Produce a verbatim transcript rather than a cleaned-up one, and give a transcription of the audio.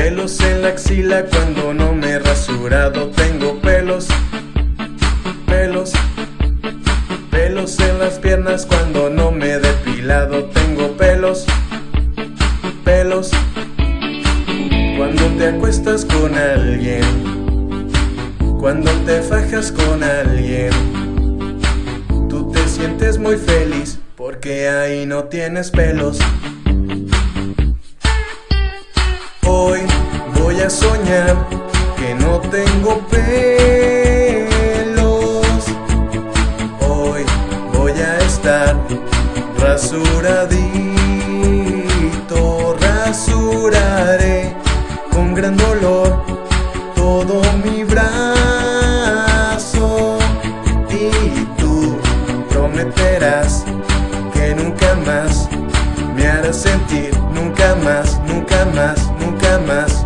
Pelos en la axila cuando no me he rasurado. Tengo pelos, pelos, pelos en las piernas cuando no me he depilado. Tengo pelos, pelos, cuando te acuestas con alguien, cuando te fajas con alguien, tú te sientes muy feliz porque ahí no tienes pelos. Hoy voy a soñar que no tengo pelos. Hoy voy a estar rasuradito. Rasuraré con gran dolor todo mi brazo. Y tú prometerás que nunca más me harás sentir, nunca más, nunca más, nunca más.